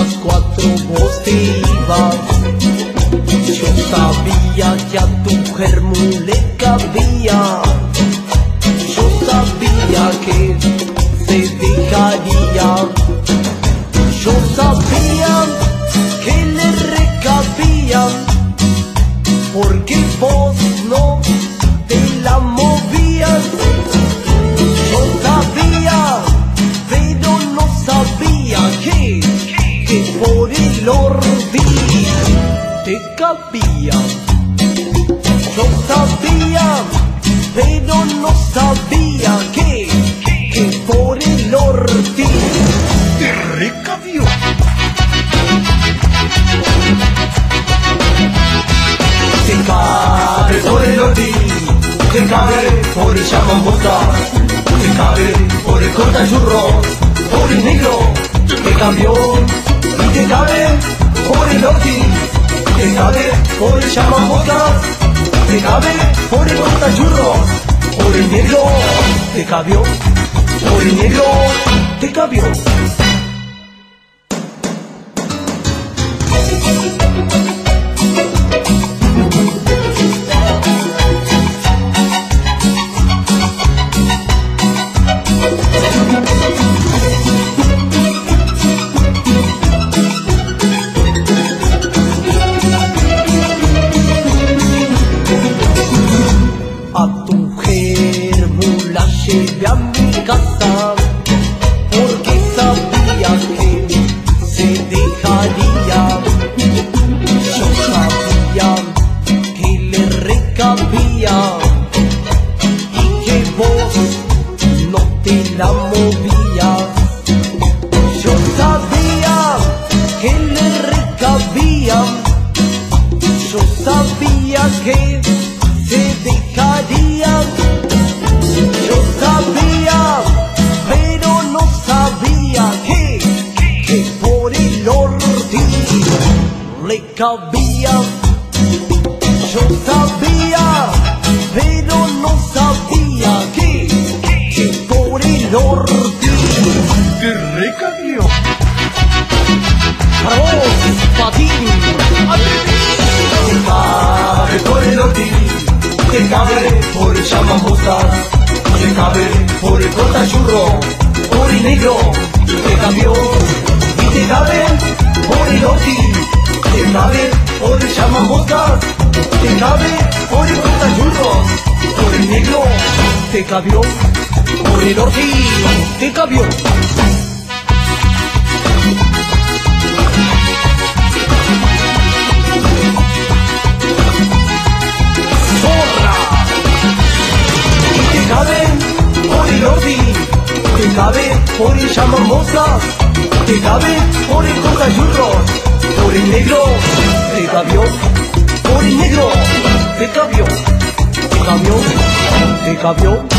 las 4 vos te ibas. Yo sabía que a tu germo le cabía. Yo sabía que se dejaría. Yo sabía que le recabía, porque vos no te la movías. Yo sabía, pero no sabía que por el ordi te cabía. Yo sabía, pero no sabía que por el ordi te recabió. Te cabe por el ordi, te cabe por el chamamota, te cabe por el cortachurros, por el negro que cambió, y te cabe por el ordi, te cabe por el chamamota, te cabe por el cortachurros, por el negro te cabió, por el negro te cabió. Llegué a mi casa porque sabía que se dejaría. Yo sabía que le recabía y que vos no te la movías. Yo sabía que le recabía. Yo sabía que se dejaría. Yo sabía, pero no sabía que por el ordi le cabía. Yo sabía, pero no sabía que por el ordi te recabió. Para vos, Patín, te cabe por el ordi, te cabe por el chamamosas, te cabe por el cortachurro, por el negro te cambió, y te cabe por el ordi, te cabe por el chamamosas, te cabe por el cortachurro, por el negro te cabió, por el ordi te cabió. Te cabe por el chamamosas, te cabe por el cortachurros, por el negro te cabió, por el negro te cabió, te cabió, te cabió.